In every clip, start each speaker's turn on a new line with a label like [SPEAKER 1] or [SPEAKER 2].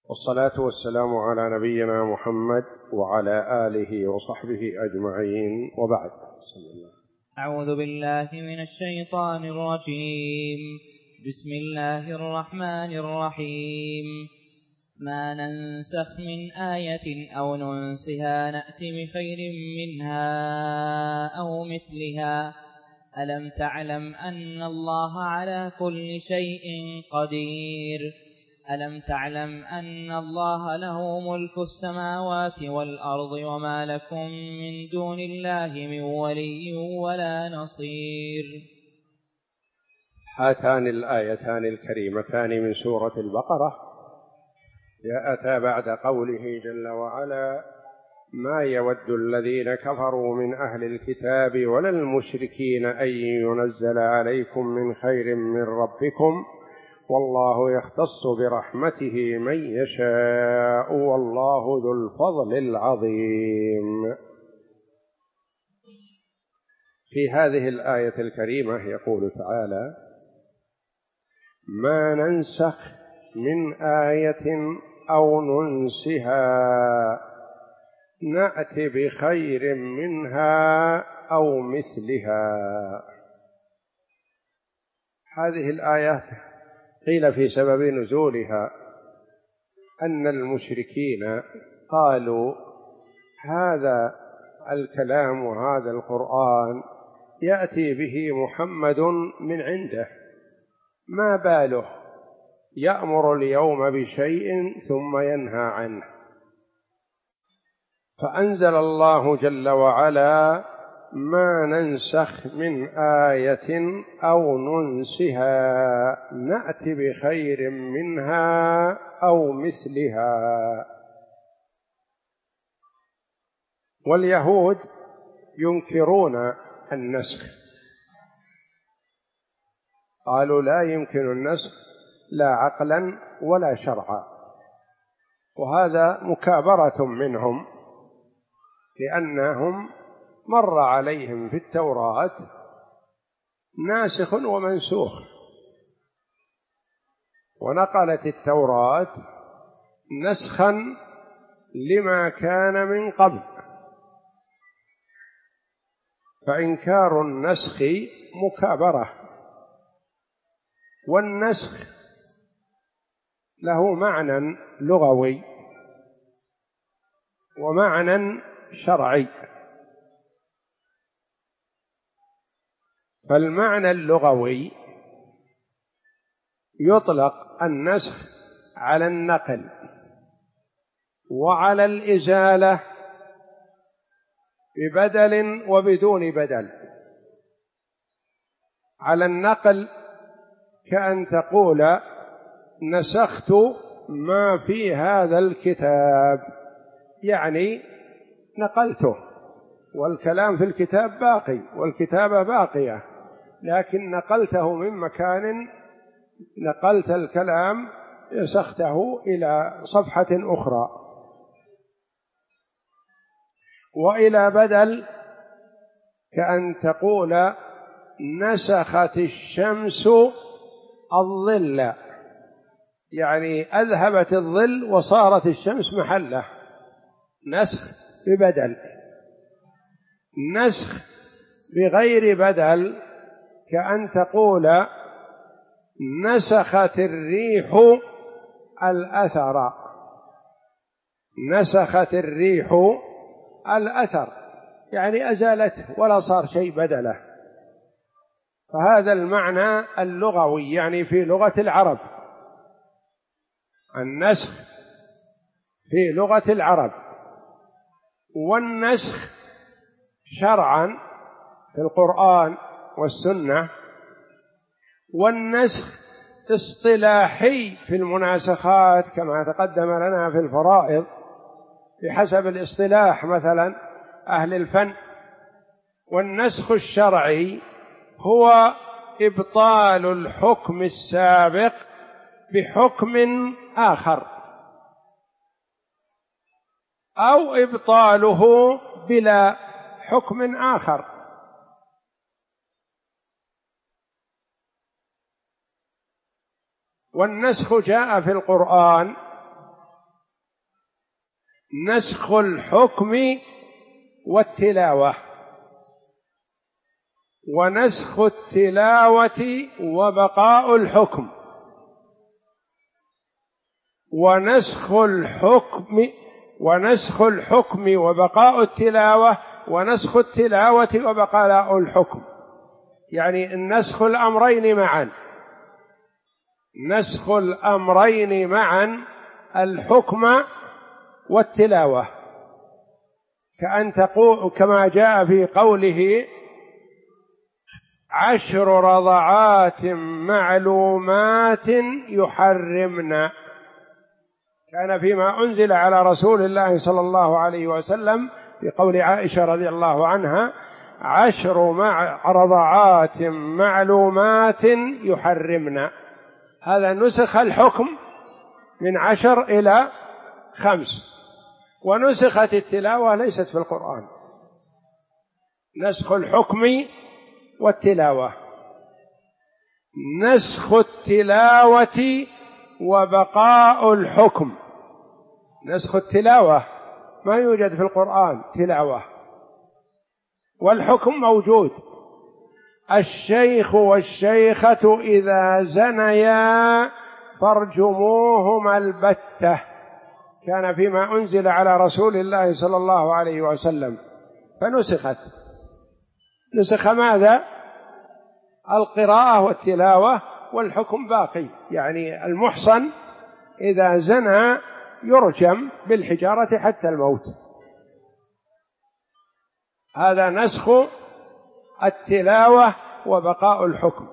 [SPEAKER 1] والصلاة والسلام على نبينا محمد وعلى آله وصحبه أجمعين، وبعد.
[SPEAKER 2] أعوذ بالله من الشيطان الرجيم. بسم الله الرحمن الرحيم. ما ننسخ من آية أو ننسها نأت بخير منها أو مثلها. ألم تعلم أن الله على كل شيء قدير. ألم تعلم أن الله له ملك السماوات والأرض وما لكم من دون الله من ولي ولا نصير.
[SPEAKER 1] هاتان الآيتان الكريمتان من سورة البقرة جاءتا بعد قوله جل وعلا: ما يود الذين كفروا من أهل الكتاب ولا المشركين أن ينزل عليكم من خير من ربكم والله يختص برحمته من يشاء والله ذو الفضل العظيم. في هذه الآية الكريمة يقول تعالى: ما ننسخ من آية أو ننسها نأت بخير منها أو مثلها. هذه الآيات قيل في سبب نزولها أن المشركين قالوا: هذا الكلام وهذا القرآن يأتي به محمد من عنده، ما باله يأمر اليوم بشيء ثم ينهى عنه. فأنزل الله جل وعلا: ما ننسخ من آية أو ننسها نأت بخير منها أو مثلها. واليهود ينكرون النسخ، قالوا لا يمكن النسخ لا عقلا ولا شرعا، وهذا مكابرة منهم، لأنهم مر عليهم في التوراة ناسخ ومنسوخ، ونقلت التوراة نسخا لما كان من قبل، فإنكار النسخ مكابرة. والنسخ له معنى لغوي ومعنى شرعي. فالمعنى اللغوي يطلق النسخ على النقل وعلى الإزالة ببدل وبدون بدل. على النقل كأن تقول: نسخت ما في هذا الكتاب، يعني نقلته، والكلام في الكتاب باقي والكتابة باقية، لكن نقلته من مكان، نقلت الكلام نسخته إلى صفحة أخرى. وإلى بدل كأن تقول: نسخت الشمس الظل، يعني أذهبت الظل وصارت الشمس محله، نسخ ببدل. نسخ بغير بدل كأن تقول: نسخت الريح الأثر، نسخت الريح الأثر، يعني أزالته ولا صار شيء بدله. فهذا المعنى اللغوي، يعني في لغة العرب. النسخ في لغة العرب. والنسخ شرعا في القرآن والسنة. والنسخ اصطلاحي في المناسخات كما تقدم لنا في الفرائض بحسب الاصطلاح مثلا أهل الفن. والنسخ الشرعي هو إبطال الحكم السابق بحكم آخر، أو إبطاله بلا حكم آخر. والنسخ جاء في القرآن نسخ الحكم والتلاوة، ونسخ التلاوة وبقاء الحكم، ونسخ الحكم وبقاء التلاوة، ونسخ التلاوة وبقاء الحكم، يعني النسخ الأمرين معا، نسخ الأمرين معا، الحكم والتلاوة، كأن تقول كما جاء في قوله 10 رضعات معلومات يحرمن، كان فيما أنزل على رسول الله صلى الله عليه وسلم في قول عائشة رضي الله عنها 10 رضعات معلومات يحرمن، هذا نسخ الحكم من 10 إلى 5، ونسخت التلاوة ليست في القرآن، نسخ الحكم والتلاوة، نسخ التلاوة وبقاء الحكم، نسخ التلاوة ما يوجد في القرآن تلاوة، والحكم موجود، الشيخ والشيخة إذا زنيا فارجموهما البتة، كان فيما أنزل على رسول الله صلى الله عليه وسلم، فنسخت، نسخ ماذا؟ القراءة والتلاوة، والحكم باقي، يعني المحصن إذا زنى يرجم بالحجارة حتى الموت، هذا نسخ التلاوة وبقاء الحكم.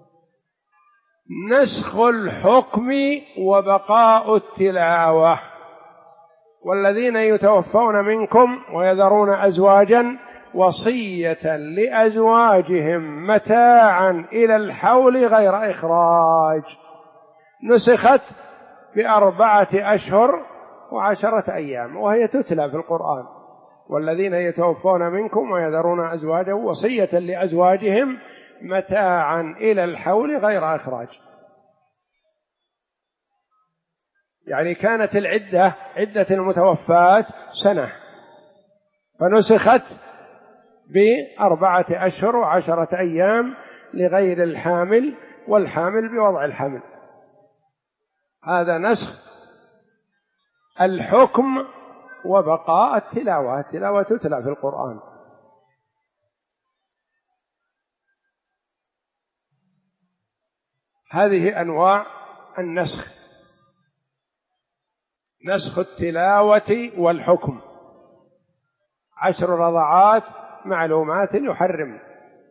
[SPEAKER 1] نسخ الحكم وبقاء التلاوة، والذين يتوفون منكم ويذرون أزواجا وصية لأزواجهم متاعا إلى الحول غير إخراج، نسخت ب4 أشهر و10 أيام، وهي تتلى في القرآن، والذين يتوفون منكم ويذرون أزواجا وصية لأزواجهم متاعا إلى الحول غير إخراج، يعني كانت العدة عدة المتوفات 1 سنة، فنسخت ب4 أشهر و10 أيام لغير الحامل، والحامل بوضع الحمل، هذا نسخ الحكم وبقاء التلاوة، التلاوة تتلى في القرآن. هذه أنواع النسخ، نسخ التلاوة والحكم، 10 رضعات معلومات يحرم،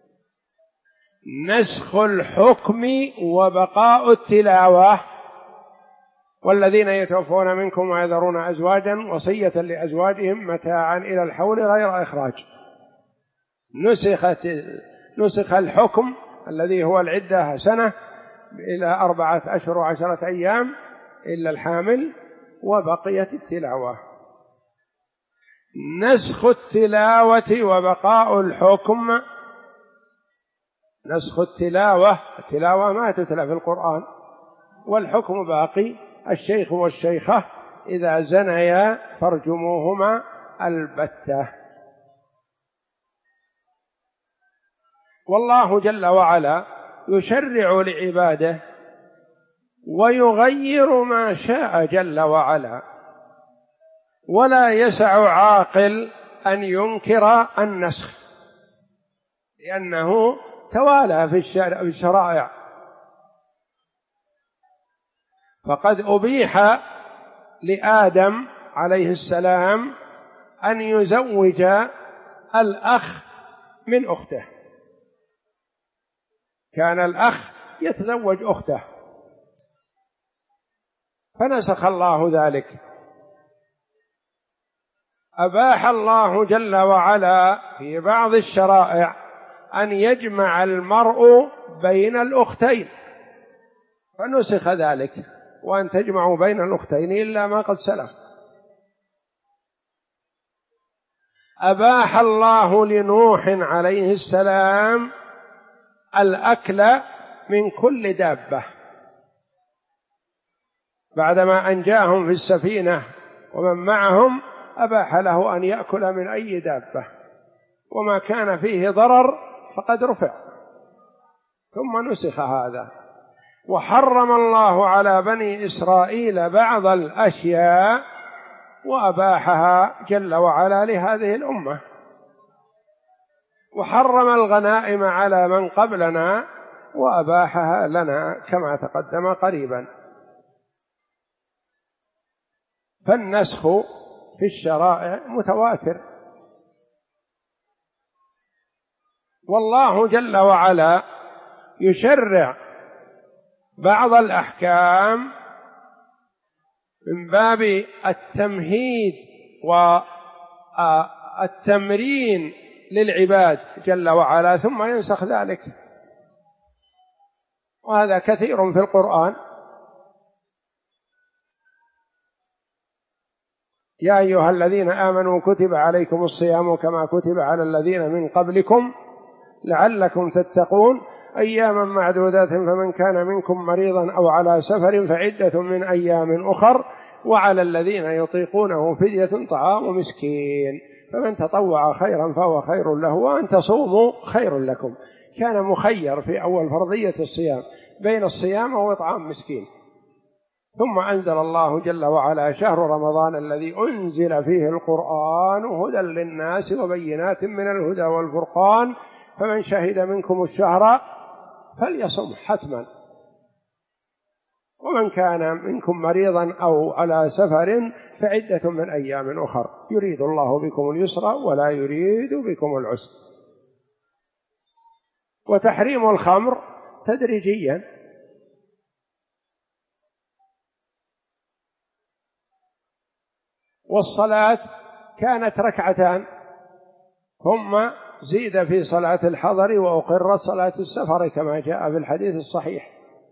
[SPEAKER 1] نسخ الحكم وبقاء التلاوة، والذين يتوفون منكم ويذرون أزواجا وصية لأزواجهم متاعا إلى الحول غير إخراج، نسخ الحكم الذي هو العدة 1 سنة إلى 4 أشهر و10 أيام إلا الحامل، وبقيت التلاوة. نسخ التلاوة وبقاء الحكم، نسخ التلاوة، التلاوة ما تتلى في القرآن، والحكم باقي، الشيخ والشيخة إذا زنيا فارجموهما البتة. والله جل وعلا يشرع لعباده ويغير ما شاء جل وعلا، ولا يسع عاقل أن ينكر النسخ، لأنه توالى في الشرائع، فقد أبيح لآدم عليه السلام أن يزوج الأخ من أخته، كان الأخ يتزوج أخته، فنسخ الله ذلك، أباح الله جل وعلا في بعض الشرائع أن يجمع المرء بين الأختين، فنسخ ذلك، وأن تجمعوا بين الأختين إلا ما قد سلف. أباح الله لنوح عليه السلام الأكل من كل دابة بعدما أنجاهم في السفينة ومن معهم، أباح له أن يأكل من أي دابة، وما كان فيه ضرر فقد رفع، ثم نسخ هذا. وحرم الله على بني إسرائيل بعض الأشياء وأباحها جل وعلا لهذه الأمة، وحرم الغنائم على من قبلنا وأباحها لنا كما تقدم قريبا. فالنسخ في الشرائع متواتر، والله جل وعلا يشرع بعض الأحكام من باب التمهيد والتمرين للعباد جل وعلا، ثم ينسخ ذلك، وهذا كثير في القرآن. يا أيها الذين آمنوا كتب عليكم الصيام كما كتب على الذين من قبلكم لعلكم تتقون أياما معدودات فمن كان منكم مريضا أو على سفر فعدة من أيام أخر وعلى الذين يطيقونه فدية طعام مسكين فمن تطوع خيرا فهو خير له وأن تصوموا خير لكم. كان مخير في أول فرضية الصيام بين الصيام وإطعام مسكين، ثم أنزل الله جل وعلا شهر رمضان الذي أنزل فيه القرآن هدى للناس وبينات من الهدى والفرقان فمن شهد منكم الشهر فليصم حتما ومن كان منكم مريضا أو على سفر فعدة من أيام أخر يريد الله بكم اليسر ولا يريد بكم العسر. وتحريم الخمر تدريجيا، والصلاة كانت ركعتان ثم زيد في صلاة الحضر وأقرت صلاة السفر كما جاء في الحديث الصحيح.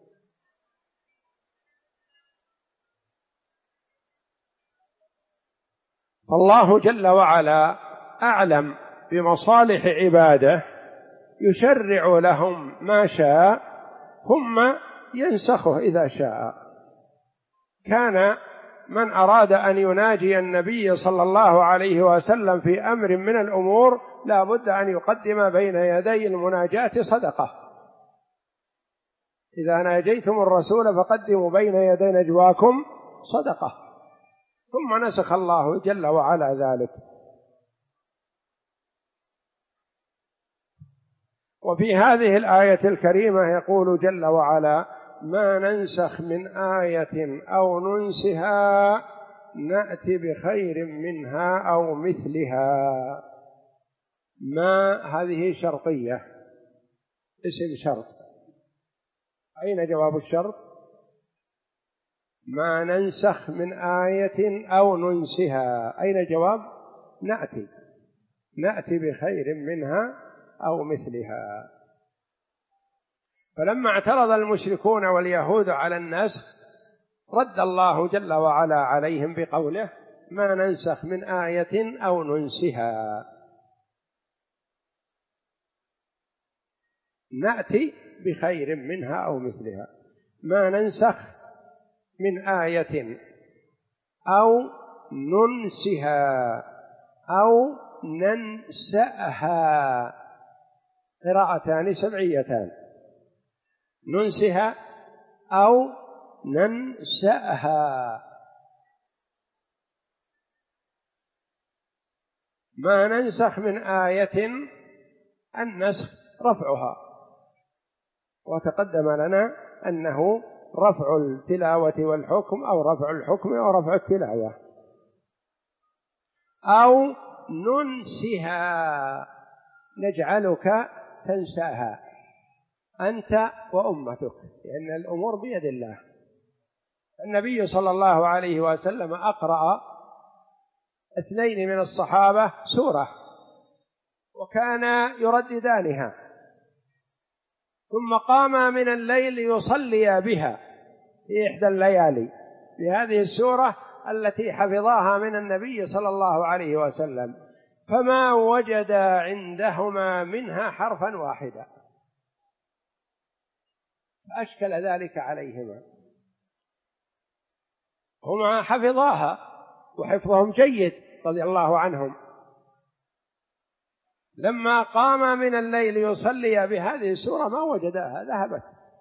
[SPEAKER 1] فالله جل وعلا أعلم بمصالح عباده يشرع لهم ما شاء ثم ينسخه إذا شاء. كان من أراد أن يناجي النبي صلى الله عليه وسلم في أمر من الأمور لا بد أن يقدم بين يدي المناجاة صدقة. إذا ناجيتم الرسول فقدموا بين يدي نجواكم صدقة، ثم نسخ الله جل وعلا ذلك. وفي هذه الآية الكريمة يقول جل وعلا ما ننسخ من آية أو ننسها نأتي بخير منها أو مثلها. ما هذه شرطية، اسم شرط. أين جواب الشرط؟ ما ننسخ من آية أو ننسها، أين جواب؟ نأتي بخير منها أو مثلها. فلما اعترض المشركون واليهود على النسخ رد الله جل وعلا عليهم بقوله ما ننسخ من آية أو ننسها نأتي بخير منها أو مثلها. ما ننسخ من آية أو ننسها أو ننسأها، قراءتان سبعيتان، ننسها أو ننسأها. ما ننسخ من آية النسخ رفعها، وتقدم لنا أنه رفع التلاوة والحكم أو رفع الحكم أو رفع التلاوة. أو ننسها نجعلك تنساها أنت وأمتك، لأن الأمور بيد الله. النبي صلى الله عليه وسلم أقرأ 2 من الصحابة سورة وكان يرددانها، ثم قام من الليل يصلي بها في إحدى الليالي بهذه السورة التي حفظاها من النبي صلى الله عليه وسلم، فما وجد عندهما منها حرفا واحدا، فأشكل ذلك عليهما. هما حفظاها وحفظهم جيد رضي الله عنهم لما قام من الليل يصلي بهذه السورة ما وجدها، ذهبت.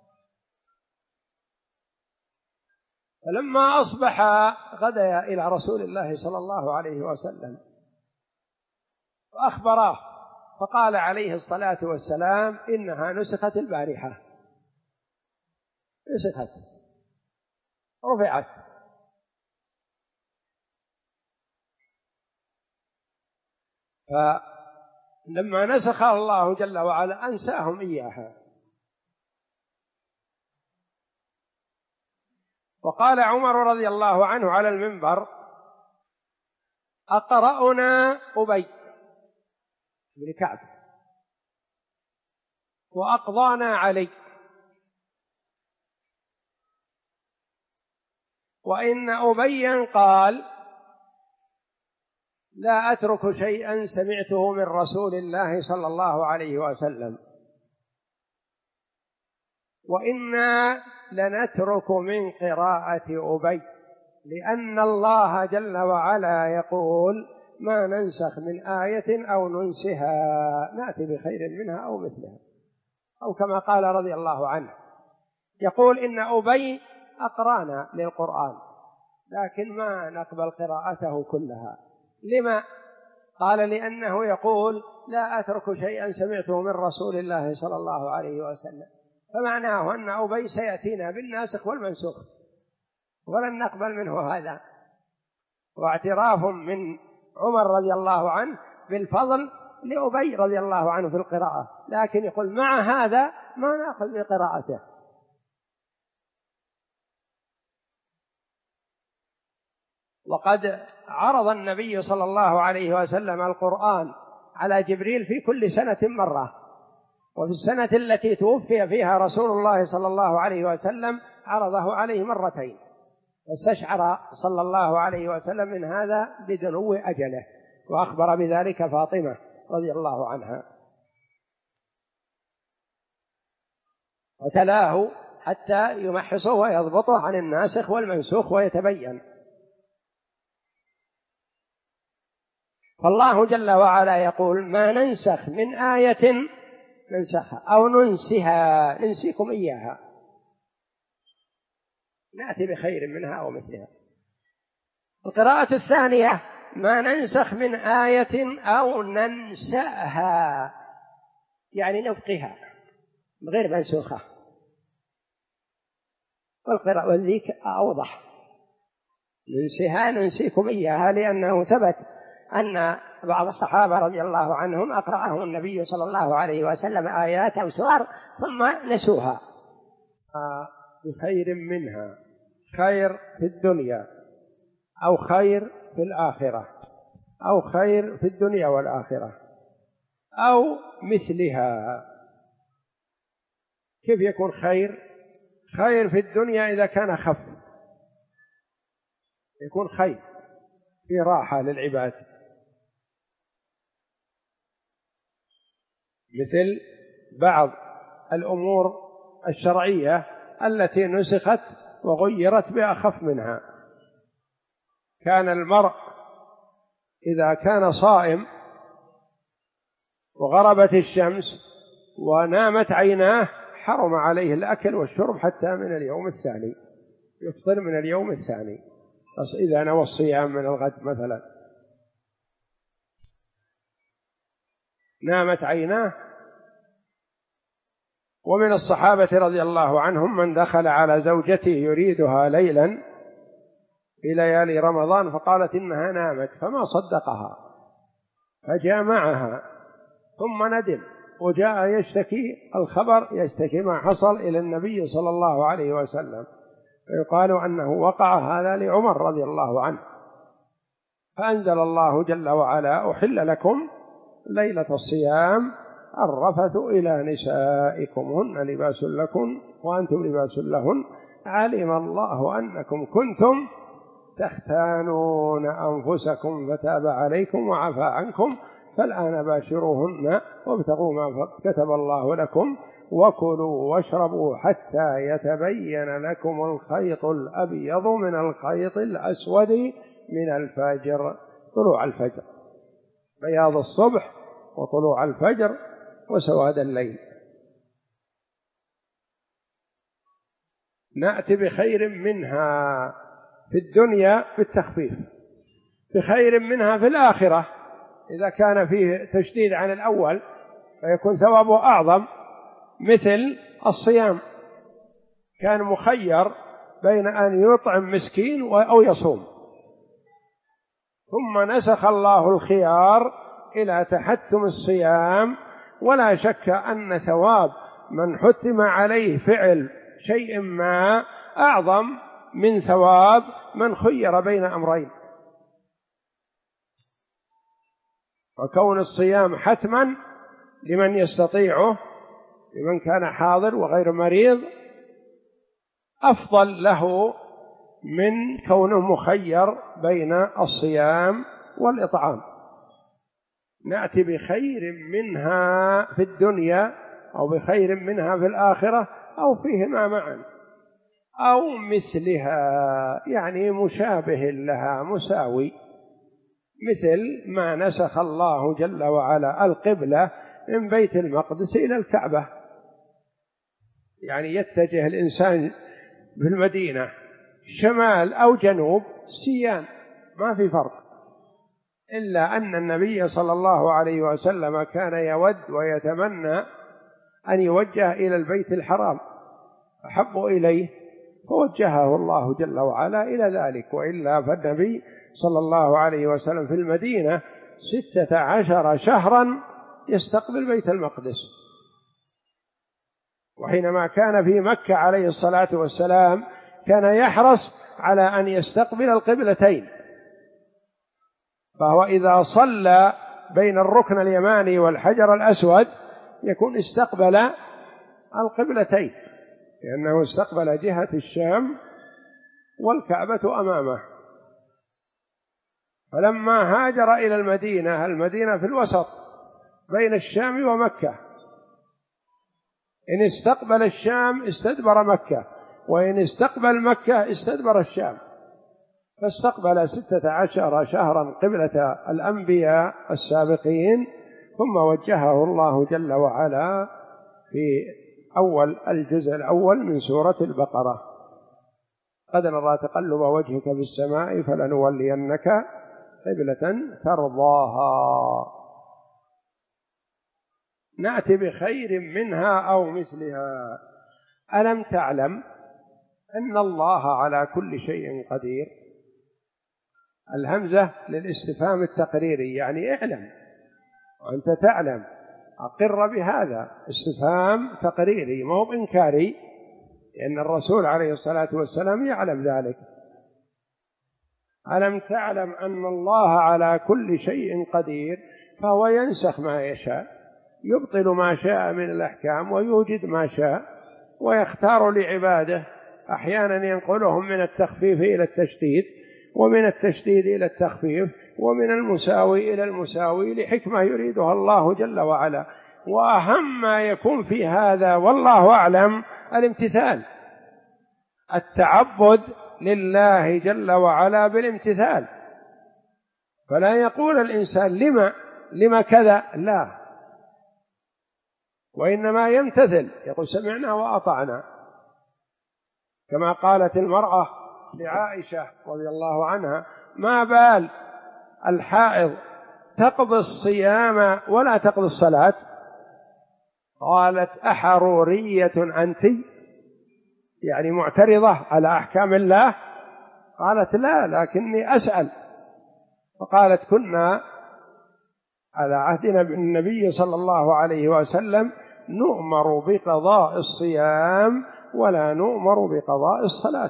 [SPEAKER 1] فلما أصبح غدا إلى رسول الله صلى الله عليه وسلم وأخبراه، فقال عليه الصلاة والسلام: إنها نسخت البارحة، نسخت، رفعت. فلما نسخها الله جل وعلا أنساهم إياها. وقال عمر رضي الله عنه على المنبر: أقرأنا أبي بن كعب وأقضانا علي، وإن أبيا قال: لا أترك شيئا سمعته من رسول الله صلى الله عليه وسلم، وإنا لنترك من قراءة أبي، لأن الله جل وعلا يقول: ما ننسخ من آية أو ننسها نأتي بخير منها أو مثلها، أو كما قال رضي الله عنه، يقول: إن أبي أقرانا للقرآن لكن ما نقبل قراءته كلها. لما؟ قال: لأنه يقول: لا أترك شيئا سمعته من رسول الله صلى الله عليه وسلم، فمعناه أن أبي سيأتينا بالناسخ والمنسوخ ولن نقبل منه هذا. واعتراف من عمر رضي الله عنه بالفضل لأبي رضي الله عنه في القراءة، لكن يقول مع هذا ما نأخذ بقراءته. وقد عرض النبي صلى الله عليه وسلم القرآن على جبريل في كل سنة مرة، وفي السنة التي توفي فيها رسول الله صلى الله عليه وسلم عرضه عليه مرتين، واستشعر صلى الله عليه وسلم من هذا بدنو أجله، وأخبر بذلك فاطمة رضي الله عنها، وتلاه حتى يمحصه ويضبطه عن الناسخ والمنسوخ ويتبين. فالله جل وعلا يقول: ما ننسخ من آية ننسخها أو ننسها، ننسيكم إياها، نأتي بخير منها أو مثلها. القراءة الثانية: ما ننسخ من آية أو ننسأها، يعني نبقيها غير منسوخة. والقراءة والذيك أوضح: ننسها ننسيكم إياها، لأنه ثبت أن بعض الصحابة رضي الله عنهم أقرأهم النبي صلى الله عليه وسلم آيات أو سور ثم نسوها. بخير منها، خير في الدنيا أو خير في الآخرة، أو خير في الدنيا والآخرة، أو مثلها. كيف يكون خير؟ خير في الدنيا إذا كان خف يكون خير، في راحة للعباد، مثل بعض الأمور الشرعية التي نسخت وغيرت بأخف منها. كان المرء إذا كان صائم وغربت الشمس ونامت عيناه حرم عليه الأكل والشرب حتى من اليوم الثاني، يفطر من اليوم الثاني، بس إذا نوى الصيام من الغد مثلا نامت عيناه. ومن الصحابة رضي الله عنهم من دخل على زوجته يريدها ليلا في ليالي رمضان فقالت إنها نامت فما صدقها، فجامعها ثم ندم وجاء يشتكي الخبر، يشتكي ما حصل إلى النبي صلى الله عليه وسلم، فيقال أنه وقع هذا لعمر رضي الله عنه، فأنزل الله جل وعلا: أحل لكم ليلة الصيام الرفث إلى نسائكم هن لباس لكم وأنتم لباس لهن علم الله أنكم كنتم تختانون أنفسكم فتاب عليكم وعفى عنكم فالآن باشروهن وابتغوا ما كتب الله لكم وكلوا واشربوا حتى يتبين لكم الخيط الأبيض من الخيط الأسود من الفجر طلوع الفجر، بياض الصبح وطلوع الفجر وسواد الليل. نأتي بخير منها في الدنيا بالتخفيف، بخير منها في الآخرة إذا كان فيه تشديد عن الأول فيكون ثوابه أعظم، مثل الصيام، كان مخير بين أن يطعم مسكين أو يصوم، ثم نسخ الله الخيار إلى تحتم الصيام، ولا شك أن ثواب من حتم عليه فعل شيء ما أعظم من ثواب من خير بين أمرين. وكون الصيام حتما لمن يستطيعه، لمن كان حاضر وغير مريض، أفضل له من كونه مخير بين الصيام والإطعام. نأتي بخير منها في الدنيا أو بخير منها في الآخرة أو فيهما معا أو مثلها، يعني مشابه لها مساوي، مثل ما نسخ الله جل وعلا القبلة من بيت المقدس إلى الكعبة. يعني يتجه الإنسان في المدينة شمال أو جنوب سيان، ما في فرق، إلا أن النبي صلى الله عليه وسلم كان يود ويتمنى أن يوجه إلى البيت الحرام، أحب إليه فوجهه الله جل وعلا إلى ذلك، وإلا فالنبي صلى الله عليه وسلم في المدينة 16 شهرا يستقبل بيت المقدس. وحينما كان في مكة عليه الصلاة والسلام كان يحرص على أن يستقبل القبلتين، فهو إذا صلى بين الركن اليماني والحجر الأسود يكون استقبل القبلتين، لأنه استقبل جهة الشام والكعبة أمامه. فلما هاجر إلى المدينة في الوسط بين الشام ومكة، إن استقبل الشام استدبر مكة، وإن استقبل مكة استدبر الشام، فاستقبل 16 شهرا قبلة الأنبياء السابقين، ثم وجهه الله جل وعلا في أول الجزء الأول من سورة البقرة: قد نرى تقلب وجهك في السماء فلنولينك قبلة ترضاها. نأتي بخير منها أو مثلها. ألم تعلم أن الله على كل شيء قدير؟ الهمزة للاستفهام التقريري، يعني اعلم وأنت تعلم، أقر بهذا، استفهام تقريري ما هو إنكاري، لأن الرسول عليه الصلاة والسلام يعلم ذلك. ألم تعلم أن الله على كل شيء قدير، فهو ينسخ ما يشاء، يبطل ما شاء من الأحكام ويوجد ما شاء، ويختار لعباده، أحيانا ينقلهم من التخفيف إلى التشديد، ومن التشديد إلى التخفيف، ومن المساوي إلى المساوي، لحكمة يريدها الله جل وعلا. وأهم ما يكون في هذا والله أعلم الامتثال، التعبد لله جل وعلا بالامتثال. فلا يقول الإنسان لما كذا، لا، وإنما يمتثل، يقول سمعنا وأطعنا، كما قالت المرأة لعائشة رضي الله عنها: ما بال الحائض تقضي الصيام ولا تقضي الصلاة؟ قالت: أحرورية أنت؟ يعني معترضة على أحكام الله؟ قالت: لا، لكني أسأل. فقالت: كنا على عهدنا بالنبي صلى الله عليه وسلم نؤمر بقضاء الصيام ولا نؤمر بقضاء الصلاة.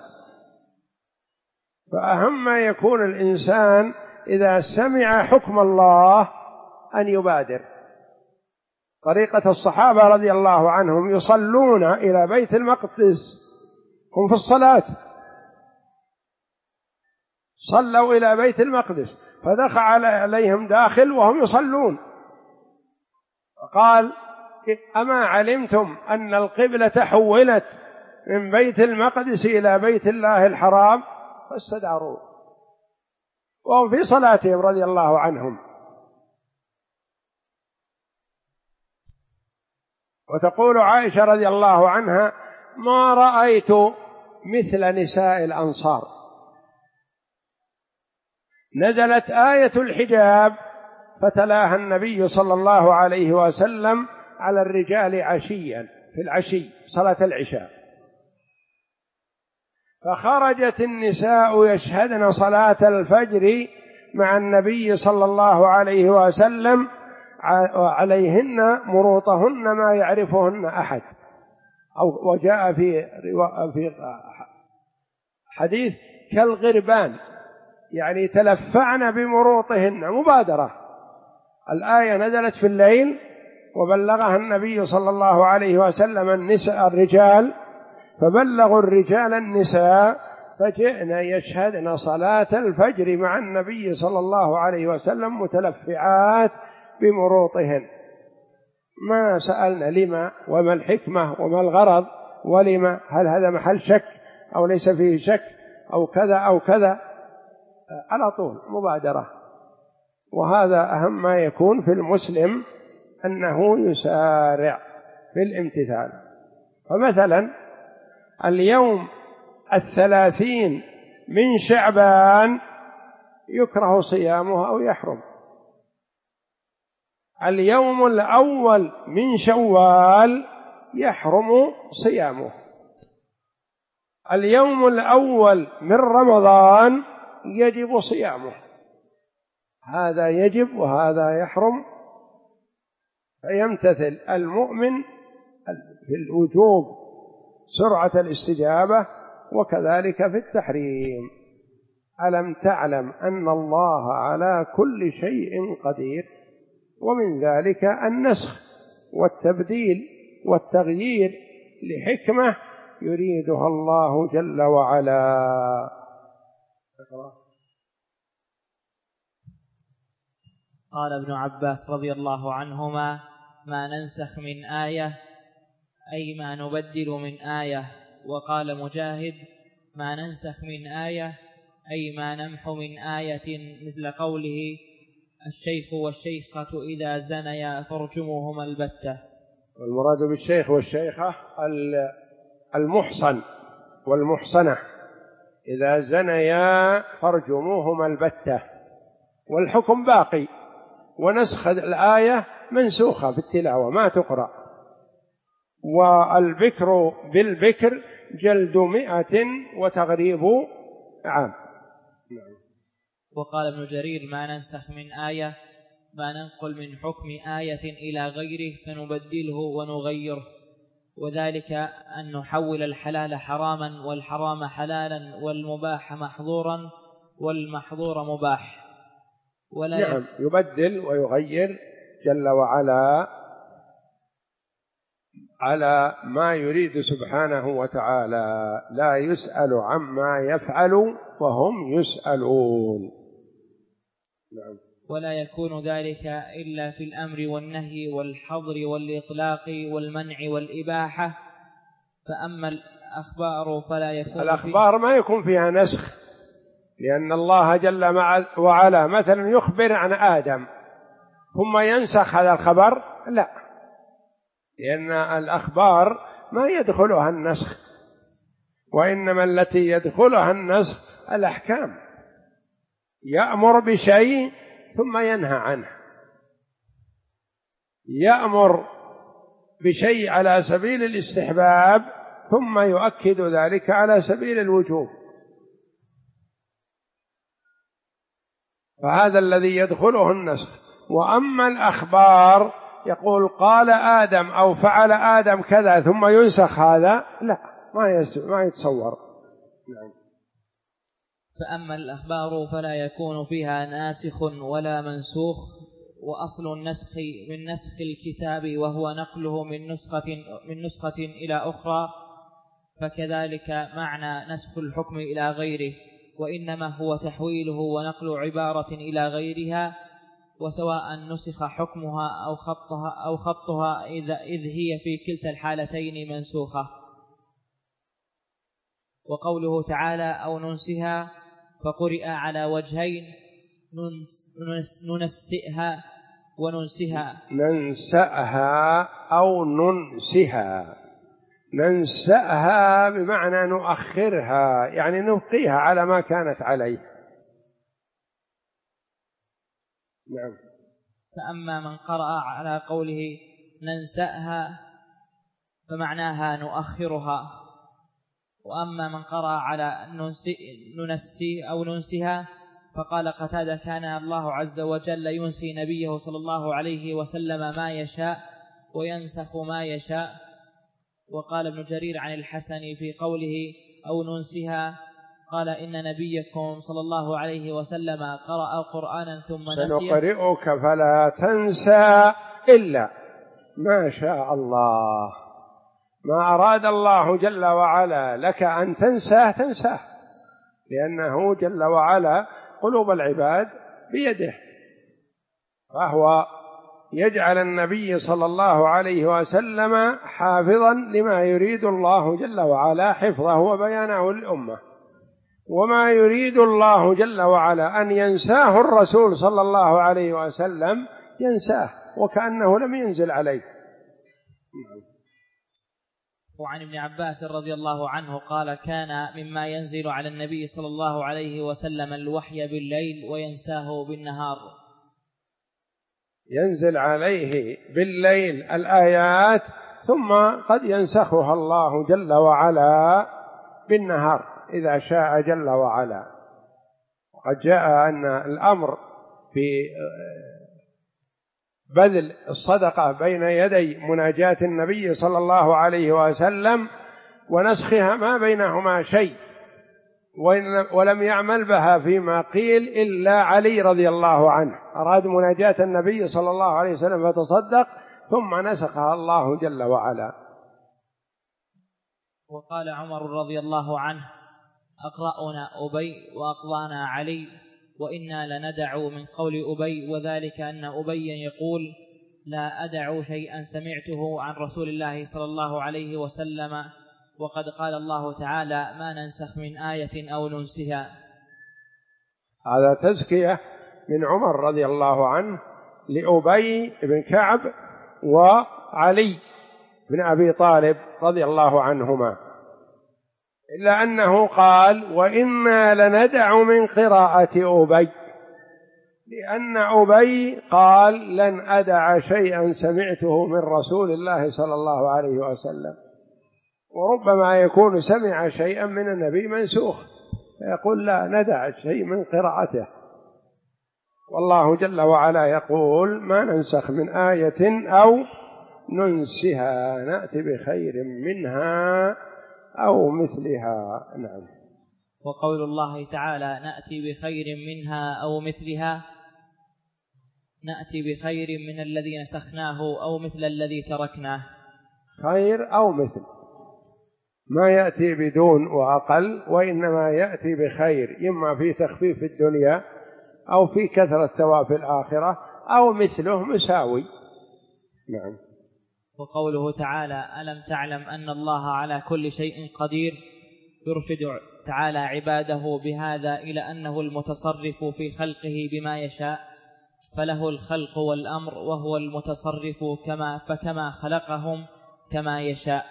[SPEAKER 1] فأهم ما يكون الإنسان إذا سمع حكم الله أن يبادر. طريقة الصحابة رضي الله عنهم يصلون إلى بيت المقدس، هم في الصلاة صلوا إلى بيت المقدس، فدخل عليهم داخل وهم يصلون، فقال: أما علمتم أن القبلة حولت من بيت المقدس إلى بيت الله الحرام؟ فاستداروا. وهم في صلاتهم رضي الله عنهم. وتقول عائشة رضي الله عنها: ما رأيت مثل نساء الأنصار. نزلت آية الحجاب فتلاها النبي صلى الله عليه وسلم على الرجال عشيا في العشي صلاة العشاء، فخرجت النساء يشهدن صلاة الفجر مع النبي صلى الله عليه وسلم، عليهن مروطهن ما يعرفهن أحد، أو وجاء في حديث كالغربان، يعني تلفعن بمروطهن مبادرة. الآية نزلت في الليل وبلغها النبي صلى الله عليه وسلم النساء الرجال، فبلغوا الرجال النساء، فجئن يشهدن صلاة الفجر مع النبي صلى الله عليه وسلم متلفعات بمروطهن. ما سألنا لما وما الحكمة وما الغرض ولما، هل هذا محل شك أو ليس فيه شك أو كذا أو كذا، على طول مبادرة. وهذا أهم ما يكون في المسلم، أنه يسارع في الامتثال. فمثلا اليوم 30 من شعبان يكره صيامه أو يحرم، اليوم الأول من شوال يحرم صيامه، اليوم الأول من رمضان يجب صيامه، هذا يجب وهذا يحرم. فيمتثل المؤمن في الوجوب سرعة الاستجابة، وكذلك في التحريم. ألم تعلم أن الله على كل شيء قدير؟ ومن ذلك النسخ والتبديل والتغيير لحكمة يريدها الله جل وعلا.
[SPEAKER 2] قال ابن عباس رضي الله عنهما: ما ننسخ من آية أي ما نبدل من آية. وقال مجاهد: ما ننسخ من آية أي ما نمحو من آية، مثل قوله: الشيخ والشيخة إذا زنيا فارجموهما البتة.
[SPEAKER 1] والمراد بالشيخ والشيخة المحصن والمحصنة، إذا زنيا فارجموهما البتة، والحكم باقي، ونسخ الآية منسوخة في التلاوة ما تقرأ. والبكر بالبكر جلد 100 وتغريب عام.
[SPEAKER 2] وقال ابن جرير: ما ننسخ من آية ما ننقل من حكم آية إلى غيره فنبدله ونغيره، وذلك أن نحول الحلال حراما والحرام حلالا والمباح محظورا والمحظور مباح.
[SPEAKER 1] نعم، يبدل ويغير جل وعلا على ما يريد سبحانه وتعالى، لا يسأل عما يفعل وهم يسألون. نعم.
[SPEAKER 2] ولا يكون ذلك إلا في الأمر والنهي والحظر والإطلاق والمنع والإباحة. فأما الأخبار فلا يكون
[SPEAKER 1] الأخبار ما يكون فيها نسخ، لأن الله جل وعلا مثلا يخبر عن آدم ثم ينسخ هذا الخبر، لا، لأن الأخبار ما يدخلها النسخ، وإنما التي يدخلها النسخ الأحكام، يأمر بشيء ثم ينهى عنه، يأمر بشيء على سبيل الاستحباب ثم يؤكد ذلك على سبيل الوجوب، فهذا الذي يدخله النسخ. وأما الأخبار يقول قال آدم أو فعل آدم كذا ثم ينسخ هذا، لا، ما يتصور. نعم.
[SPEAKER 2] فأما الأخبار فلا يكون فيها ناسخ ولا منسوخ. وأصل النسخ من نسخ الكتاب وهو نقله من نسخة إلى أخرى، فكذلك معنى نسخ الحكم إلى غيره، وإنما هو تحويله ونقل عبارة إلى غيرها، وسواء نسخ حكمها أو خطها إذ هي في كلتا الحالتين منسوخة. وقوله تعالى: أو ننسها، فقرئ على وجهين: ننسئها وننسها.
[SPEAKER 1] ننسأها أو ننسها. ننسأها بمعنى نؤخرها، يعني نبقيها على ما كانت عليه. نعم.
[SPEAKER 2] فأما من قرأ على قوله ننسأها فمعناها نؤخرها، وأما من قرأ على ننسي أو ننسها فقال قتادة كان الله عز وجل ينسي نبيه صلى الله عليه وسلم ما يشاء وينسخ ما يشاء. وقال ابن جرير عن الحسن في قوله أو ننسها قال إن نبيكم صلى الله عليه وسلم قرأ قرآنا ثم نسيه.
[SPEAKER 1] سنقرئك فلا تنسى إلا ما شاء الله. ما أراد الله جل وعلا لك أن تنساه تنساه، لأنه جل وعلا قلوب العباد بيده، فهو يجعل النبي صلى الله عليه وسلم حافظا لما يريد الله جل وعلا حفظه وبيانه للأمة، وما يريد الله جل وعلا أن ينساه الرسول صلى الله عليه وسلم ينساه وكأنه لم ينزل عليه.
[SPEAKER 2] وعن ابن عباس رضي الله عنه قال كان مما ينزل على النبي صلى الله عليه وسلم الوحي بالليل وينساه بالنهار.
[SPEAKER 1] ينزل عليه بالليل الآيات ثم قد ينسخها الله جل وعلا بالنهار إذا شاء جل وعلا. وقد جاء أن الأمر في بذل الصدقة بين يدي مناجاة النبي صلى الله عليه وسلم ونسخها ما بينهما شيء، ولم يعمل بها فيما قيل إلا علي رضي الله عنه، أراد مناجاة النبي صلى الله عليه وسلم فتصدق ثم نسخها الله جل وعلا.
[SPEAKER 2] وقال عمر رضي الله عنه أقرأنا أبي وأقضانا علي وإنا لندع من قول أبي، وذلك أن أبي يقول لا أدع شيئا سمعته عن رسول الله صلى الله عليه وسلم، وقد قال الله تعالى ما ننسخ من آية أو ننسها.
[SPEAKER 1] هذا تزكية من عمر رضي الله عنه لأبي بن كعب وعلي بن أبي طالب رضي الله عنهما، إلا أنه قال وإنا لندع من قراءة أبي، لأن أبي قال لن أدع شيئا سمعته من رسول الله صلى الله عليه وسلم، وربما يكون سمع شيئا من النبي منسوخ فيقول لا ندع شيء من قراءته. والله جل وعلا يقول ما ننسخ من آية أو ننسها نأتي بخير منها أو مثلها. نعم.
[SPEAKER 2] وقول الله تعالى نأتي بخير منها أو مثلها، نأتي بخير من الذي نسخناه أو مثل الذي تركناه.
[SPEAKER 1] خير أو مثل، ما يأتي بدون وأقل، وإنما يأتي بخير، إما في تخفيف الدنيا أو في كثرة ثواب الآخرة أو مثله مساوي. نعم.
[SPEAKER 2] وقوله تعالى ألم تعلم أن الله على كل شيء قدير، يرشد تعالى عباده بهذا إلى أنه المتصرف في خلقه بما يشاء، فله الخلق والأمر وهو المتصرف فكما خلقهم كما يشاء.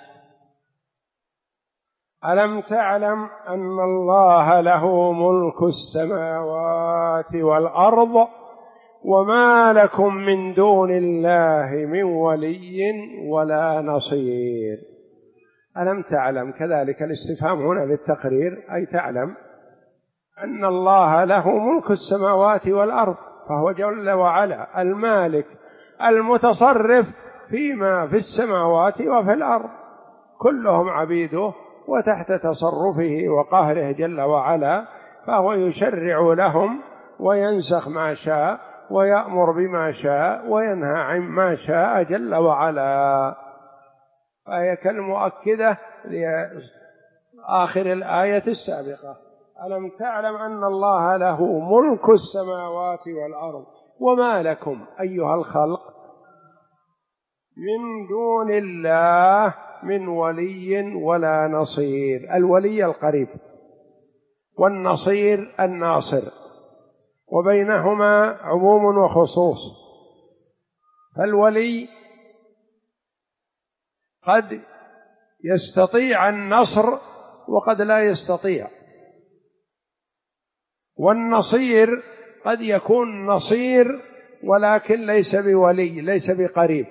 [SPEAKER 1] ألم تعلم أن الله له ملك السماوات والأرض وما لكم من دون الله من ولي ولا نصير. ألم تعلم كذلك الاستفهام هنا للتقرير، أي تعلم أن الله له ملك السماوات والأرض، فهو جل وعلا المالك المتصرف فيما في السماوات وفي الأرض، كلهم عبيده وتحت تصرفه وقهره جل وعلا، فهو يشرع لهم وينسخ ما شاء ويأمر بما شاء وينهى عن ما شاء جل وعلا. فهي كالمؤكدة لآخر الآية السابقة، ألم تعلم أن الله له ملك السماوات والأرض وما لكم أيها الخلق من دون الله من ولي ولا نصير. الولي القريب، والنصير الناصر، وبينهما عموم وخصوص. فالولي قد يستطيع النصر وقد لا يستطيع، والنصير قد يكون نصير ولكن ليس بولي، ليس بقريب.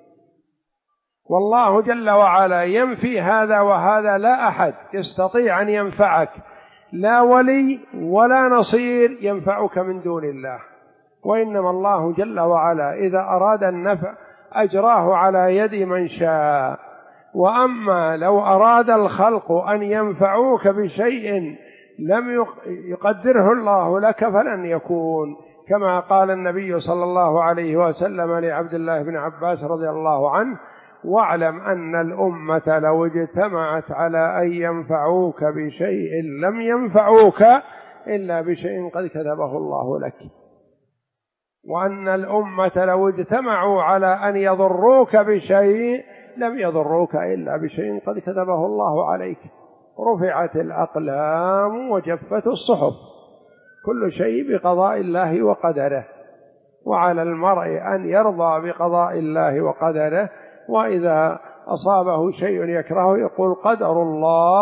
[SPEAKER 1] والله جل وعلا ينفي هذا وهذا، لا أحد يستطيع أن ينفعك، لا ولي ولا نصير ينفعك من دون الله، وإنما الله جل وعلا إذا أراد النفع أجراه على يد من شاء. وأما لو أراد الخلق أن ينفعوك بشيء لم يقدره الله لك فلن يكون، كما قال النبي صلى الله عليه وسلم لعبد الله بن عباس رضي الله عنه: واعلم أن الأمة لو اجتمعت على أن ينفعوك بشيء لم ينفعوك إلا بشيء قد كتبه الله لك، وأن الأمة لو اجتمعوا على أن يضروك بشيء لم يضروك إلا بشيء قد كتبه الله عليك. رفعت الأقلام وجفت الصحف، كل شيء بقضاء الله وقدره، وعلى المرء أن يرضى بقضاء الله وقدره، وإذا أصابه شيء يكرهه يقول قدر الله